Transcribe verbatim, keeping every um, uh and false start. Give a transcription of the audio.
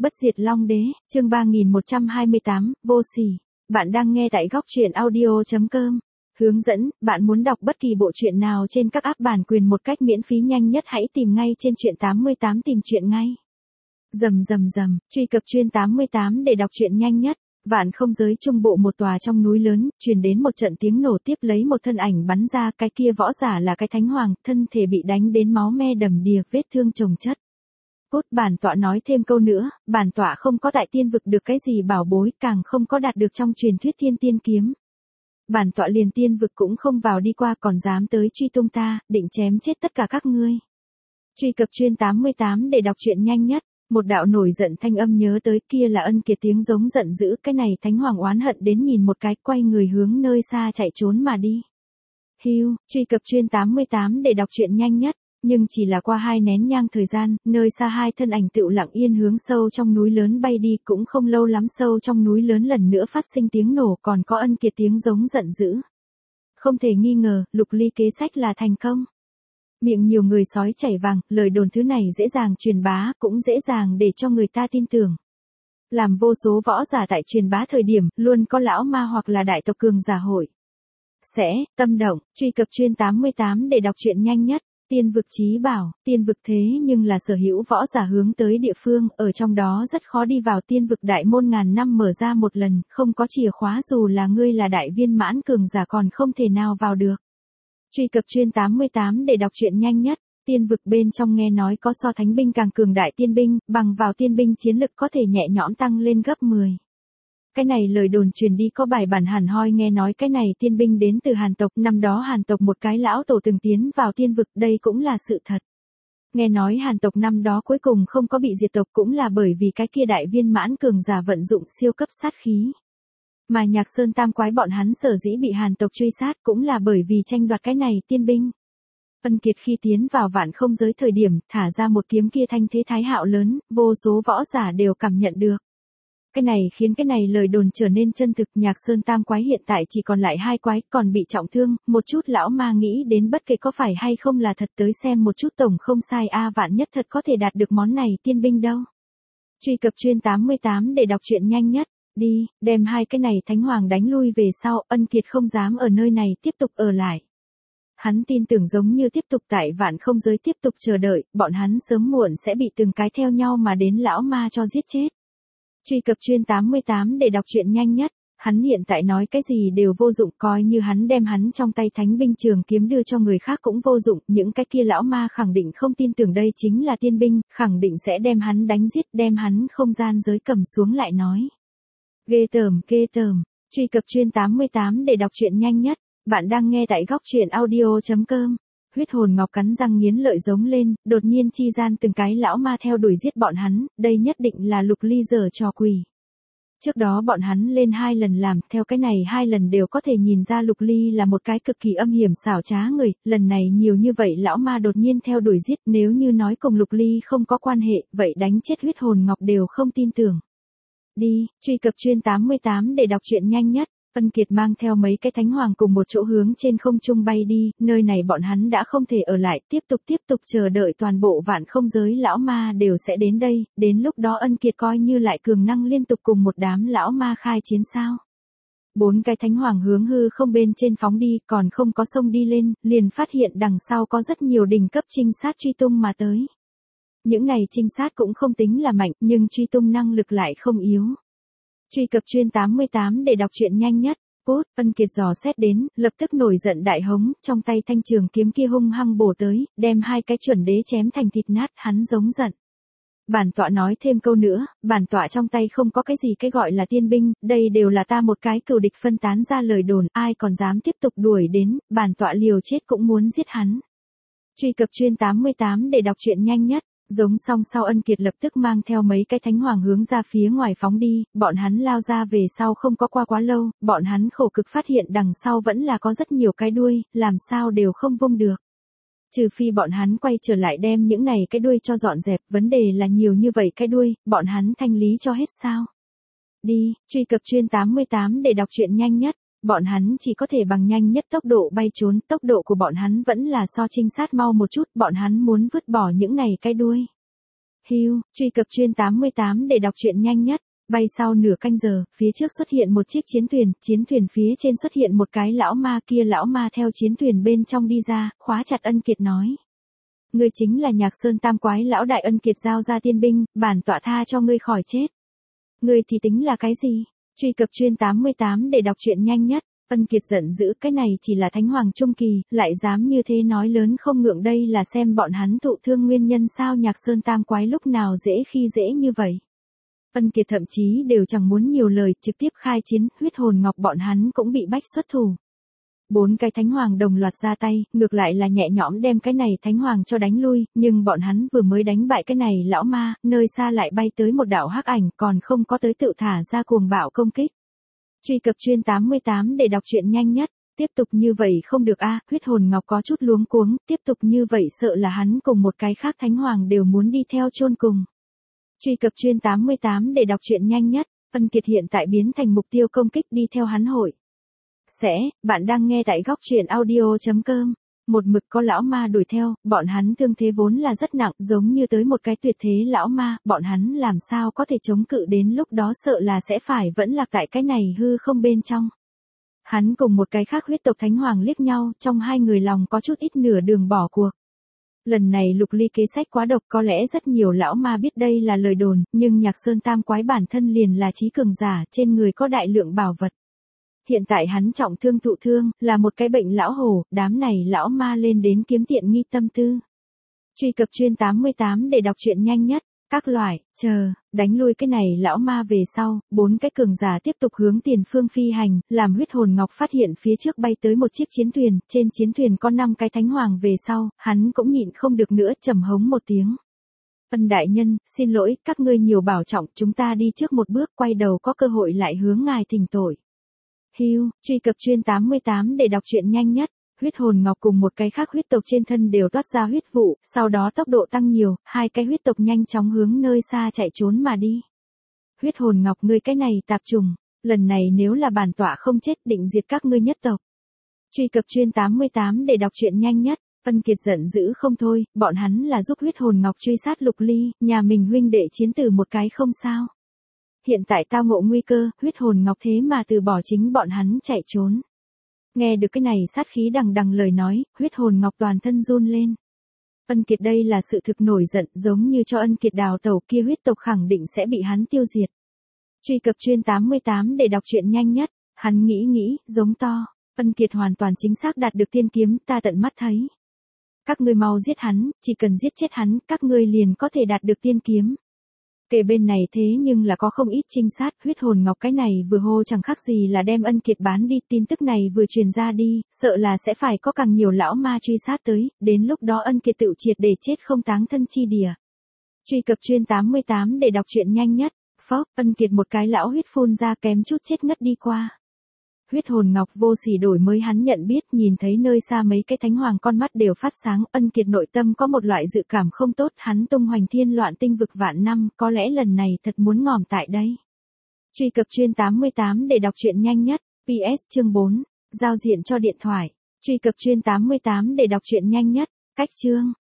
Bất diệt Long Đế, chương ba nghìn một trăm hai mươi tám, vô sỉ. Bạn đang nghe tại góc truyện audio chấm com. Hướng dẫn, bạn muốn đọc bất kỳ bộ truyện nào trên các app bản quyền một cách miễn phí nhanh nhất hãy tìm ngay trên truyện tám mươi tám tìm truyện ngay. Rầm rầm rầm, truy cập truyện tám mươi tám để đọc truyện nhanh nhất. Vạn không giới trung bộ một tòa trong núi lớn, truyền đến một trận tiếng nổ tiếp lấy một thân ảnh bắn ra, cái kia võ giả là cái thánh hoàng, thân thể bị đánh đến máu me đầm đìa, vết thương chồng chất. Cốt bản tọa nói thêm câu nữa, bản tọa không có tại tiên vực được cái gì bảo bối, càng không có đạt được trong truyền thuyết thiên tiên kiếm. Bản tọa liền tiên vực cũng không vào đi qua còn dám tới truy tung ta, định chém chết tất cả các ngươi. Truy cập truyện tám mươi tám để đọc truyện nhanh nhất. Một đạo nổi giận thanh âm nhớ tới kia là Ân Kiệt tiếng giống giận dữ, cái này thánh hoàng oán hận đến nhìn một cái quay người hướng nơi xa chạy trốn mà đi. Hiu, truy cập truyện tám mươi tám để đọc truyện nhanh nhất, nhưng chỉ là qua hai nén nhang thời gian, nơi xa hai thân ảnh tựu lặng yên hướng sâu trong núi lớn bay đi, cũng không lâu lắm sâu trong núi lớn lần nữa phát sinh tiếng nổ còn có Ân Kiệt tiếng giống giận dữ. Không thể nghi ngờ, Lục Ly kế sách là thành công. Miệng nhiều người sói chảy vàng, lời đồn thứ này dễ dàng truyền bá, cũng dễ dàng để cho người ta tin tưởng. Làm vô số võ giả tại truyền bá thời điểm, luôn có lão ma hoặc là đại tộc cường giả hội. Sẽ, tâm động, truy cập truyện tám mươi tám để đọc truyện nhanh nhất. Tiên vực chí bảo, tiên vực thế nhưng là sở hữu võ giả hướng tới địa phương, ở trong đó rất khó đi vào tiên vực đại môn ngàn năm mở ra một lần, không có chìa khóa dù là ngươi là đại viên mãn cường giả còn không thể nào vào được. Truy cập truyện tám mươi tám để đọc truyện nhanh nhất. Tiên vực bên trong nghe nói có so thánh binh càng cường đại tiên binh, bằng vào tiên binh chiến lực có thể nhẹ nhõm tăng lên gấp mười. Cái này lời đồn truyền đi có bài bản hẳn hoi, nghe nói cái này tiên binh đến từ Hàn tộc, năm đó Hàn tộc một cái lão tổ từng tiến vào tiên vực, đây cũng là sự thật. Nghe nói Hàn tộc năm đó cuối cùng không có bị diệt tộc cũng là bởi vì cái kia đại viên mãn cường giả vận dụng siêu cấp sát khí. Mà Nhạc Sơn Tam Quái bọn hắn sở dĩ bị Hàn tộc truy sát cũng là bởi vì tranh đoạt cái này tiên binh. Ân Kiệt khi tiến vào vạn không giới thời điểm, thả ra một kiếm kia thanh thế thái hạo lớn, vô số võ giả đều cảm nhận được. Cái này khiến cái này lời đồn trở nên chân thực. Nhạc Sơn Tam Quái hiện tại chỉ còn lại hai quái, còn bị trọng thương, một chút lão ma nghĩ đến bất kể có phải hay không là thật tới xem một chút tổng không sai a à, vạn nhất thật có thể đạt được món này tiên binh đâu. Truy cập truyện tám mươi tám để đọc truyện nhanh nhất. Đi, đem hai cái này thánh hoàng đánh lui về sau, Ân Kiệt không dám ở nơi này tiếp tục ở lại. Hắn tin tưởng giống như tiếp tục tại vạn không giới tiếp tục chờ đợi, bọn hắn sớm muộn sẽ bị từng cái theo nhau mà đến lão ma cho giết chết. Truy cập truyện tám mươi tám để đọc truyện nhanh nhất. Hắn hiện tại nói cái gì đều vô dụng, coi như hắn đem hắn trong tay thánh binh trường kiếm đưa cho người khác cũng vô dụng, những cái kia lão ma khẳng định không tin tưởng đây chính là tiên binh, khẳng định sẽ đem hắn đánh giết, đem hắn không gian giới cầm xuống lại nói. Ghê tởm, ghê tởm. Truy cập truyện tám mươi tám để đọc truyện nhanh nhất. Bạn đang nghe tại góc truyện audio chấm com. Huyết hồn ngọc cắn răng nghiến lợi giống lên, đột nhiên chi gian từng cái lão ma theo đuổi giết bọn hắn, đây nhất định là Lục Ly giở trò quỷ. Trước đó bọn hắn lên hai lần làm, theo cái này hai lần đều có thể nhìn ra Lục Ly là một cái cực kỳ âm hiểm xảo trá người, lần này nhiều như vậy lão ma đột nhiên theo đuổi giết, nếu như nói cùng Lục Ly không có quan hệ, vậy đánh chết huyết hồn ngọc đều không tin tưởng. Đi, truy cập truyện tám mươi tám để đọc truyện nhanh nhất. Ân Kiệt mang theo mấy cái thánh hoàng cùng một chỗ hướng trên không trung bay đi, nơi này bọn hắn đã không thể ở lại, tiếp tục tiếp tục chờ đợi toàn bộ vạn không giới lão ma đều sẽ đến đây, đến lúc đó Ân Kiệt coi như lại cường năng liên tục cùng một đám lão ma khai chiến sao. Bốn cái thánh hoàng hướng hư không bên trên phóng đi, còn không có sông đi lên, liền phát hiện đằng sau có rất nhiều đỉnh cấp trinh sát truy tung mà tới. Những này trinh sát cũng không tính là mạnh, nhưng truy tung năng lực lại không yếu. Truy cập truyện tám mươi tám để đọc truyện nhanh nhất. Cốt, Ân Kiệt dò xét đến, lập tức nổi giận đại hống, trong tay thanh trường kiếm kia hung hăng bổ tới, đem hai cái chuẩn đế chém thành thịt nát, hắn giống giận. Bản tọa nói thêm câu nữa, bản tọa trong tay không có cái gì cái gọi là tiên binh, đây đều là ta một cái cừu địch phân tán ra lời đồn, ai còn dám tiếp tục đuổi đến, bản tọa liều chết cũng muốn giết hắn. Truy cập truyện tám mươi tám để đọc truyện nhanh nhất. Giống xong sau Ân Kiệt lập tức mang theo mấy cái thánh hoàng hướng ra phía ngoài phóng đi, bọn hắn lao ra về sau không có qua quá lâu, bọn hắn khổ cực phát hiện đằng sau vẫn là có rất nhiều cái đuôi, làm sao đều không vung được. Trừ phi bọn hắn quay trở lại đem những này cái đuôi cho dọn dẹp, vấn đề là nhiều như vậy cái đuôi, bọn hắn thanh lý cho hết sao. Đi, truy cập truyện tám mươi tám để đọc truyện nhanh nhất. Bọn hắn chỉ có thể bằng nhanh nhất tốc độ bay trốn, tốc độ của bọn hắn vẫn là so trinh sát mau một chút, bọn hắn muốn vứt bỏ những này cái đuôi. Hưu, truy cập chuyên tám mươi tám để đọc truyện nhanh nhất. Bay sau nửa canh giờ, phía trước xuất hiện một chiếc chiến thuyền, chiến thuyền phía trên xuất hiện một cái lão ma, kia lão ma theo chiến thuyền bên trong đi ra, khóa chặt Ân Kiệt nói. Ngươi chính là Nhạc Sơn Tam Quái lão đại. Ân Kiệt giao ra tiên binh, bản tọa tha cho ngươi khỏi chết. Ngươi thì tính là cái gì? Truy cập chuyên tám mươi tám để đọc truyện nhanh nhất. Ân Kiệt giận dữ, cái này chỉ là Thánh Hoàng Trung Kỳ, lại dám như thế nói lớn không ngượng, đây là xem bọn hắn thụ thương nguyên nhân sao? Nhạc Sơn Tam Quái lúc nào dễ khi dễ như vậy? Ân Kiệt thậm chí đều chẳng muốn nhiều lời, trực tiếp khai chiến, huyết hồn ngọc bọn hắn cũng bị bách xuất thủ. Bốn cái Thánh Hoàng đồng loạt ra tay, ngược lại là nhẹ nhõm đem cái này Thánh Hoàng cho đánh lui, nhưng bọn hắn vừa mới đánh bại cái này lão ma, nơi xa lại bay tới một đạo hắc ảnh, còn không có tới tự thả ra cuồng bạo công kích. Truy cập chuyên tám mươi tám để đọc truyện nhanh nhất. Tiếp tục như vậy không được a, huyết hồn ngọc có chút luống cuống, tiếp tục như vậy sợ là hắn cùng một cái khác Thánh Hoàng đều muốn đi theo chôn cùng. Truy cập chuyên tám mươi tám để đọc truyện nhanh nhất. Ân Kiệt hiện tại biến thành mục tiêu công kích, đi theo hắn hội. Sẽ, bạn đang nghe tại góc truyện audio chấm com. Một mực có lão ma đuổi theo, bọn hắn thương thế vốn là rất nặng, giống như tới một cái tuyệt thế lão ma, bọn hắn làm sao có thể chống cự, đến lúc đó sợ là sẽ phải vẫn lạc tại cái này hư không bên trong. Hắn cùng một cái khác huyết tộc Thánh Hoàng liếc nhau, trong hai người lòng có chút ít nửa đường bỏ cuộc. Lần này Lục Ly kế sách quá độc, có lẽ rất nhiều lão ma biết đây là lời đồn, nhưng Nhạc Sơn Tam Quái bản thân liền là trí cường giả, trên người có đại lượng bảo vật. Hiện tại hắn trọng thương thụ thương, là một cái bệnh lão hổ, đám này lão ma lên đến kiếm tiện nghi tâm tư. Truy cập chuyên tám mươi tám để đọc truyện nhanh nhất. Các loại, chờ, đánh lui cái này lão ma về sau, bốn cái cường giả tiếp tục hướng tiền phương phi hành, làm huyết hồn ngọc phát hiện phía trước bay tới một chiếc chiến thuyền, trên chiến thuyền có năm cái Thánh Hoàng về sau, hắn cũng nhịn không được nữa, trầm hống một tiếng. Ân đại nhân, xin lỗi, các ngươi nhiều bảo trọng, chúng ta đi trước một bước, quay đầu có cơ hội lại hướng ngài thỉnh tội. Hưu, truy cập chuyên tám mươi tám để đọc truyện nhanh nhất. Huyết hồn ngọc cùng một cái khác huyết tộc trên thân đều toát ra huyết vụ, sau đó tốc độ tăng nhiều, hai cái huyết tộc nhanh chóng hướng nơi xa chạy trốn mà đi. Huyết hồn ngọc, ngươi cái này tạp trùng, lần này nếu là bản tọa không chết định diệt các ngươi nhất tộc. Truy cập chuyên tám mươi tám để đọc truyện nhanh nhất. Ân Kiệt giận dữ không thôi, bọn hắn là giúp huyết hồn ngọc truy sát Lục Ly, nhà mình huynh đệ chiến tử một cái không sao. Hiện tại tao ngộ nguy cơ, huyết hồn ngọc thế mà từ bỏ chính bọn hắn chạy trốn. Nghe được cái này sát khí đằng đằng lời nói, huyết hồn ngọc toàn thân run lên. Ân Kiệt đây là sự thực nổi giận, giống như cho Ân Kiệt đào tẩu, kia huyết tộc khẳng định sẽ bị hắn tiêu diệt. Truy cập chuyên tám mươi tám để đọc truyện nhanh nhất. Hắn nghĩ nghĩ, giống to. Ân Kiệt hoàn toàn chính xác đạt được tiên kiếm, ta tận mắt thấy. Các ngươi mau giết hắn, chỉ cần giết chết hắn, các ngươi liền có thể đạt được tiên kiếm. Kể bên này thế nhưng là có không ít trinh sát, huyết hồn ngọc cái này vừa hô chẳng khác gì là đem Ân Kiệt bán đi, tin tức này vừa truyền ra đi, sợ là sẽ phải có càng nhiều lão ma truy sát tới, đến lúc đó Ân Kiệt tự triệt để chết không táng thân chi địa. Truy cập chuyên tám mươi tám để đọc truyện nhanh nhất. Phốc, Ân Kiệt một cái lão huyết phun ra, kém chút chết ngất đi qua. Huyết hồn ngọc vô sỉ đổi mới hắn nhận biết, nhìn thấy nơi xa mấy cái Thánh Hoàng con mắt đều phát sáng, Ân Kiệt nội tâm có một loại dự cảm không tốt, hắn tung hoành thiên loạn tinh vực vạn năm, có lẽ lần này thật muốn ngòm tại đây. Truy cập chuyên tám mươi tám để đọc truyện nhanh nhất. pê ét chương bốn, giao diện cho điện thoại. Truy cập chuyên tám mươi tám để đọc truyện nhanh nhất. Cách chương,